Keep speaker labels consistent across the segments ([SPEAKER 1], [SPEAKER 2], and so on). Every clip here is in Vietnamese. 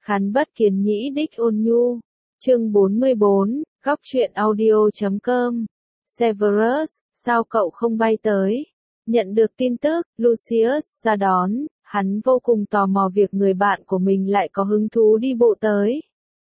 [SPEAKER 1] Khán bất kiến nhĩ đích ôn nhu. Chương 44, góc truyện audio.com. Severus, sao cậu không bay tới? Nhận được tin tức, Lucius ra đón, hắn vô cùng tò mò việc người bạn của mình lại có hứng thú đi bộ tới.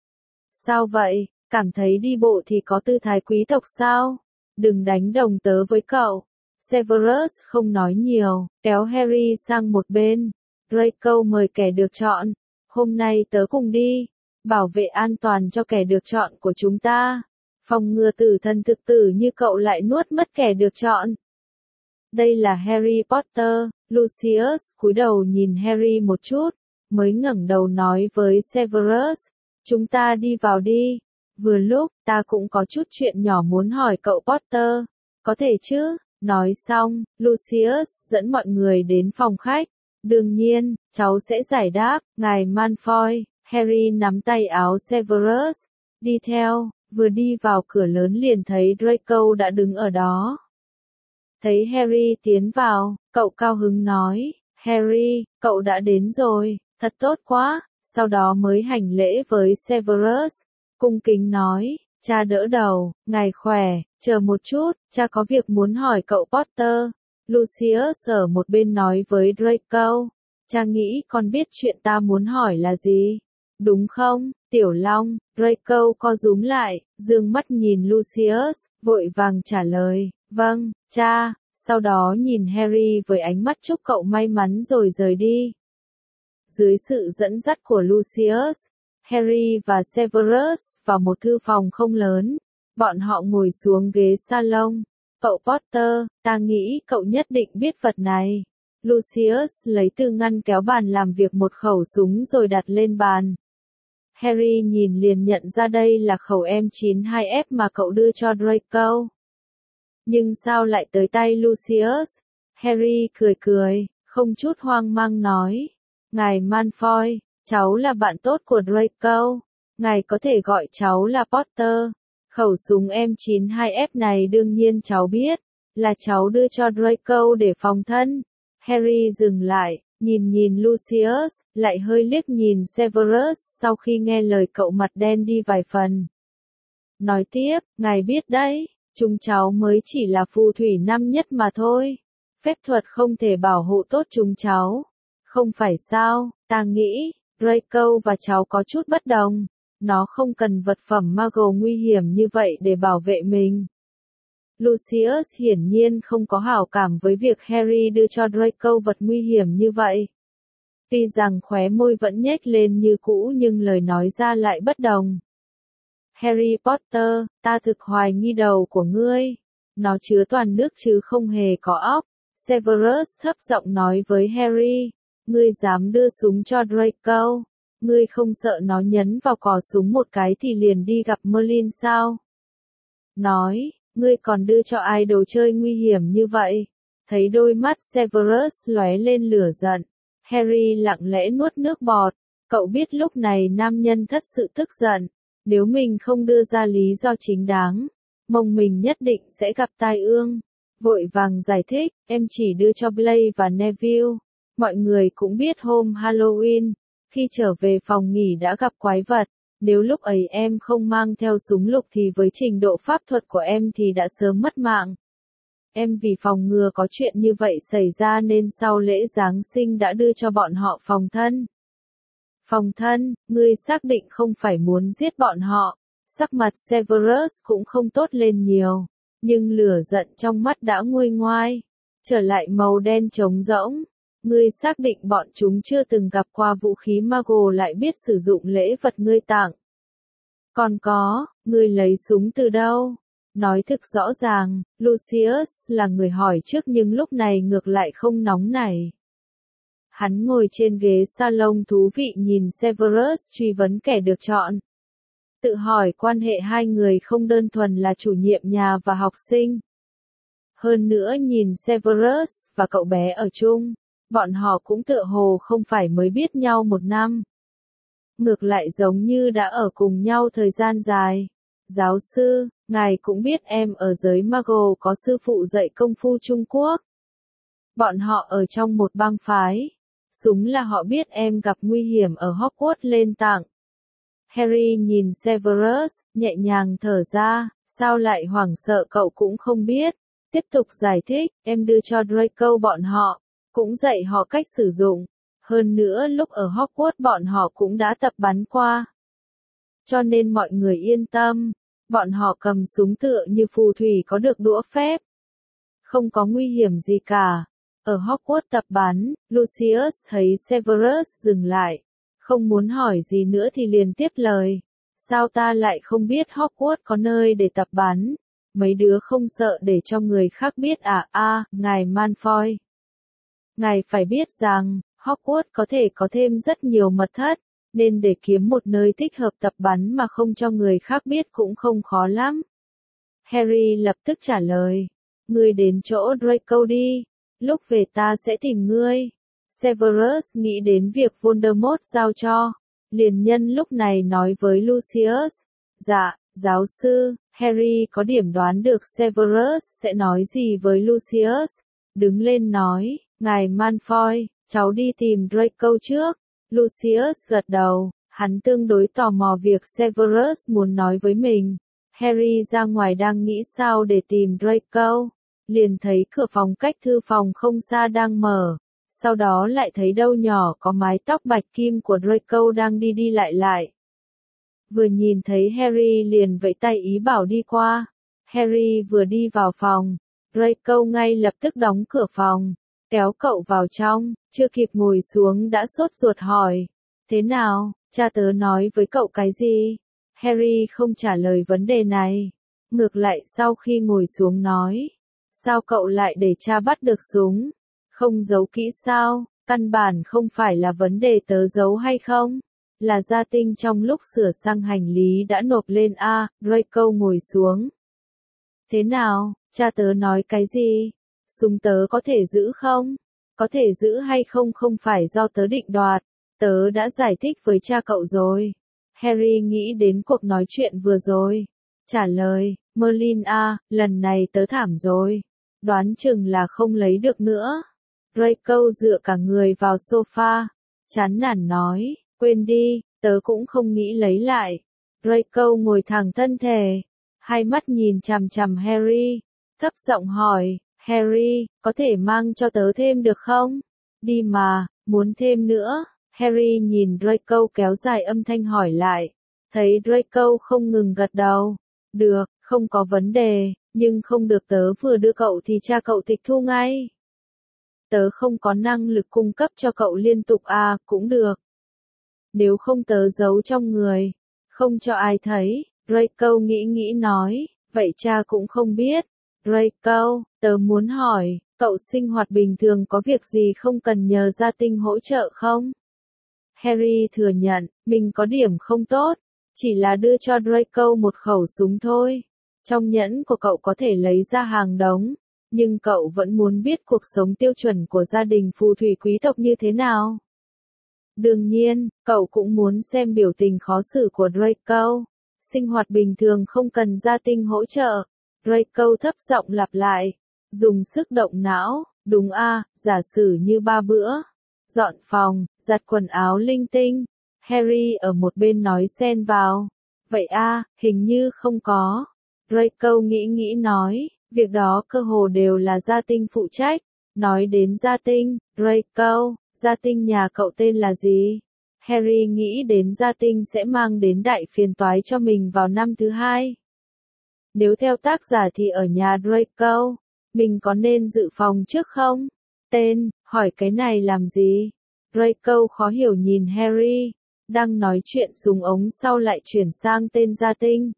[SPEAKER 1] Sao vậy, cảm thấy đi bộ thì có tư thái quý tộc sao? Đừng đánh đồng tớ với cậu. Severus không nói nhiều, kéo Harry sang một bên. Draco mời kẻ được chọn. Hôm nay tớ cùng đi. Bảo vệ an toàn cho kẻ được chọn của chúng ta. Phòng ngừa tử thần thực tử như cậu lại nuốt mất kẻ được chọn. Đây là Harry Potter. Lucius cúi đầu nhìn Harry một chút, mới ngẩng đầu nói với Severus. Chúng ta đi vào đi. Vừa lúc, ta cũng có chút chuyện nhỏ muốn hỏi cậu Potter. Có thể chứ? Nói xong, Lucius dẫn mọi người đến phòng khách. Đương nhiên, cháu sẽ giải đáp, ngài Malfoy. Harry nắm tay áo Severus. Đi theo, vừa đi vào cửa lớn liền thấy Draco đã đứng ở đó. Thấy Harry tiến vào, cậu cao hứng nói, Harry, cậu đã đến rồi, thật tốt quá. Sau đó mới hành lễ với Severus, cung kính nói, cha đỡ đầu, ngài khỏe, chờ một chút, cha có việc muốn hỏi cậu Potter. Lucius ở một bên nói với Draco, cha nghĩ con biết chuyện ta muốn hỏi là gì, đúng không, Tiểu Long? Draco co rúm lại, dương mắt nhìn Lucius, vội vàng trả lời, vâng, cha, sau đó nhìn Harry với ánh mắt chúc cậu may mắn rồi rời đi. Dưới sự dẫn dắt của Lucius, Harry và Severus vào một thư phòng không lớn. Bọn họ ngồi xuống ghế salon. Cậu Potter, ta nghĩ cậu nhất định biết vật này. Lucius lấy từ ngăn kéo bàn làm việc một khẩu súng rồi đặt lên bàn. Harry nhìn liền nhận ra đây là khẩu M92F mà cậu đưa cho Draco. Nhưng sao lại tới tay Lucius? Harry cười cười, không chút hoang mang nói. Ngài Malfoy, cháu là bạn tốt của Draco. Ngài có thể gọi cháu là Potter. Khẩu súng M92F này đương nhiên cháu biết, là cháu đưa cho Draco để phòng thân. Harry dừng lại, nhìn Lucius, lại hơi liếc nhìn Severus sau khi nghe lời cậu mặt đen đi vài phần. Nói tiếp, ngài biết đấy, chúng cháu mới chỉ là phù thủy năm nhất mà thôi. Phép thuật không thể bảo hộ tốt chúng cháu. Không phải sao, ta nghĩ, Draco và cháu có chút bất đồng. Nó không cần vật phẩm Muggle nguy hiểm như vậy để bảo vệ mình. Lucius hiển nhiên không có hảo cảm với việc Harry đưa cho Draco vật nguy hiểm như vậy. Tuy rằng khóe môi vẫn nhếch lên như cũ nhưng lời nói ra lại bất đồng. Harry Potter, ta thực hoài nghi đầu của ngươi. Nó chứa toàn nước chứ không hề có óc. Severus thấp giọng nói với Harry. Ngươi dám đưa súng cho Draco? Ngươi không sợ nó nhấn vào cò súng một cái thì liền đi gặp Merlin sao? Nói, ngươi còn đưa cho ai đồ chơi nguy hiểm như vậy? Thấy đôi mắt Severus lóe lên lửa giận. Harry lặng lẽ nuốt nước bọt. Cậu biết lúc này nam nhân thật sự tức giận. Nếu mình không đưa ra lý do chính đáng, mông mình nhất định sẽ gặp tai ương. Vội vàng giải thích, em chỉ đưa cho Blaise và Neville. Mọi người cũng biết hôm Halloween, khi trở về phòng nghỉ đã gặp quái vật. Nếu lúc ấy em không mang theo súng lục thì với trình độ pháp thuật của em thì đã sớm mất mạng. Em vì phòng ngừa có chuyện như vậy xảy ra nên sau lễ Giáng sinh đã đưa cho bọn họ phòng thân. Phòng thân, ngươi xác định không phải muốn giết bọn họ. Sắc mặt Severus cũng không tốt lên nhiều, nhưng lửa giận trong mắt đã nguôi ngoai, trở lại màu đen trống rỗng. Ngươi xác định bọn chúng chưa từng gặp qua vũ khí Muggle lại biết sử dụng lễ vật ngươi tặng. Còn có, ngươi lấy súng từ đâu? Nói thực rõ ràng, Lucius là người hỏi trước nhưng lúc này ngược lại không nóng nảy. Hắn ngồi trên ghế salon thú vị nhìn Severus truy vấn kẻ được chọn. Tự hỏi quan hệ hai người không đơn thuần là chủ nhiệm nhà và học sinh. Hơn nữa nhìn Severus và cậu bé ở chung. Bọn họ cũng tựa hồ không phải mới biết nhau một năm. Ngược lại giống như đã ở cùng nhau thời gian dài. Giáo sư, ngài cũng biết em ở giới Muggle có sư phụ dạy công phu Trung Quốc. Bọn họ ở trong một bang phái. Súng là họ biết em gặp nguy hiểm ở Hogwarts lên tặng. Harry nhìn Severus, nhẹ nhàng thở ra, sao lại hoảng sợ cậu cũng không biết. Tiếp tục giải thích, em đưa cho Draco bọn họ, cũng dạy họ cách sử dụng. Hơn nữa lúc ở Hogwarts bọn họ cũng đã tập bắn qua. Cho nên mọi người yên tâm, bọn họ cầm súng tựa như phù thủy có được đũa phép. Không có nguy hiểm gì cả. Ở Hogwarts tập bắn, Lucius thấy Severus dừng lại. Không muốn hỏi gì nữa thì liền tiếp lời. Sao ta lại không biết Hogwarts có nơi để tập bắn? Mấy đứa không sợ để cho người khác biết à? Ngài Malfoy. Ngài phải biết rằng, Hogwarts có thể có thêm rất nhiều mật thất, nên để kiếm một nơi thích hợp tập bắn mà không cho người khác biết cũng không khó lắm. Harry lập tức trả lời. Ngươi đến chỗ Draco đi, lúc về ta sẽ tìm ngươi. Severus nghĩ đến việc Voldemort giao cho, liền nhân lúc này nói với Lucius. Dạ, giáo sư, Harry có điểm đoán được Severus sẽ nói gì với Lucius. Đứng lên nói, ngài Malfoy, cháu đi tìm Draco trước. Lucius gật đầu, hắn tương đối tò mò việc Severus muốn nói với mình. Harry ra ngoài đang nghĩ sao để tìm Draco, liền thấy cửa phòng cách thư phòng không xa đang mở. Sau đó lại thấy đâu nhỏ có mái tóc bạch kim của Draco đang đi đi lại lại. Vừa nhìn thấy Harry liền vẫy tay ý bảo đi qua. Harry vừa đi vào phòng, Draco ngay lập tức đóng cửa phòng, kéo cậu vào trong, chưa kịp ngồi xuống đã sốt ruột hỏi. Thế nào, cha tớ nói với cậu cái gì? Harry không trả lời vấn đề này. Ngược lại sau khi ngồi xuống nói. Sao cậu lại để cha bắt được súng? Không giấu kỹ sao? Căn bản không phải là vấn đề tớ giấu hay không? Là gia tinh trong lúc sửa sang hành lý đã nộp lên Draco ngồi xuống. Thế nào, cha tớ nói cái gì? Súng tớ có thể giữ không? Có thể giữ hay không không phải do tớ định đoạt. Tớ đã giải thích với cha cậu rồi. Harry nghĩ đến cuộc nói chuyện vừa rồi. Trả lời, Merlin lần này tớ thảm rồi. Đoán chừng là không lấy được nữa. Draco dựa cả người vào sofa. Chán nản nói, quên đi, tớ cũng không nghĩ lấy lại. Draco ngồi thẳng thân thể. Hai mắt nhìn chằm chằm Harry. Thấp giọng hỏi, Harry, có thể mang cho tớ thêm được không? Đi mà, muốn thêm nữa. Harry nhìn Draco kéo dài âm thanh hỏi lại. Thấy Draco không ngừng gật đầu. Được, không có vấn đề, nhưng không được tớ vừa đưa cậu thì cha cậu tịch thu ngay. Tớ không có năng lực cung cấp cho cậu liên tục cũng được. Nếu không tớ giấu trong người, không cho ai thấy. Draco nghĩ nói, vậy cha cũng không biết. Draco, tớ muốn hỏi, cậu sinh hoạt bình thường có việc gì không cần nhờ gia tinh hỗ trợ không? Harry thừa nhận, mình có điểm không tốt, chỉ là đưa cho Draco một khẩu súng thôi. Trong nhẫn của cậu có thể lấy ra hàng đống, nhưng cậu vẫn muốn biết cuộc sống tiêu chuẩn của gia đình phù thủy quý tộc như thế nào. Đương nhiên, cậu cũng muốn xem biểu tình khó xử của Draco. Sinh hoạt bình thường không cần gia tinh hỗ trợ. Draco thấp giọng lặp lại. Dùng sức động não, đúng giả sử như 3 bữa. Dọn phòng, giặt quần áo linh tinh. Harry ở một bên nói xen vào. Vậy hình như không có. Draco nghĩ nói, việc đó cơ hồ đều là gia tinh phụ trách. Nói đến gia tinh, Draco, gia tinh nhà cậu tên là gì? Harry nghĩ đến gia tinh sẽ mang đến đại phiền toái cho mình vào năm thứ 2. Nếu theo tác giả thì ở nhà Draco, mình có nên dự phòng trước không? Tên, hỏi cái này làm gì? Draco khó hiểu nhìn Harry, đang nói chuyện súng ống sau lại chuyển sang tên gia tinh.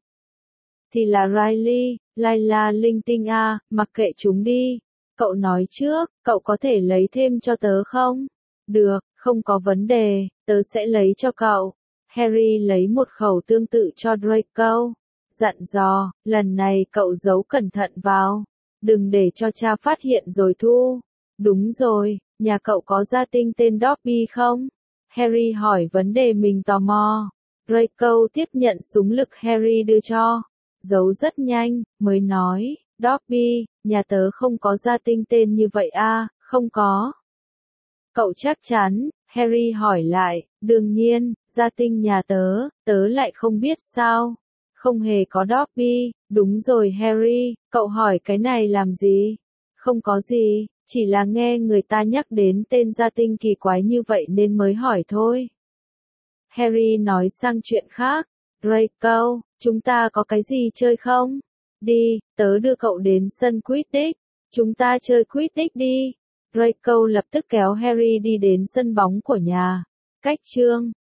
[SPEAKER 1] Thì là Riley, Layla linh tinh mặc kệ chúng đi. Cậu nói trước, cậu có thể lấy thêm cho tớ không? Được, không có vấn đề, tớ sẽ lấy cho cậu. Harry lấy một khẩu tương tự cho Draco. Dặn dò, lần này cậu giấu cẩn thận vào. Đừng để cho cha phát hiện rồi thu. Đúng rồi, nhà cậu có gia tinh tên Dobby không? Harry hỏi vấn đề mình tò mò. Draco tiếp nhận súng lực Harry đưa cho. Giấu rất nhanh, mới nói, Dobby, nhà tớ không có gia tinh tên như vậy không có. Cậu chắc chắn, Harry hỏi lại, đương nhiên, gia tinh nhà tớ, tớ lại không biết sao. Không hề có Dobby, đúng rồi Harry, cậu hỏi cái này làm gì? Không có gì, chỉ là nghe người ta nhắc đến tên gia tinh kỳ quái như vậy nên mới hỏi thôi. Harry nói sang chuyện khác, Draco, chúng ta có cái gì chơi không? Đi, tớ đưa cậu đến sân Quidditch, chúng ta chơi Quidditch đi. Draco lập tức kéo Harry đi đến sân bóng của nhà. Cách chương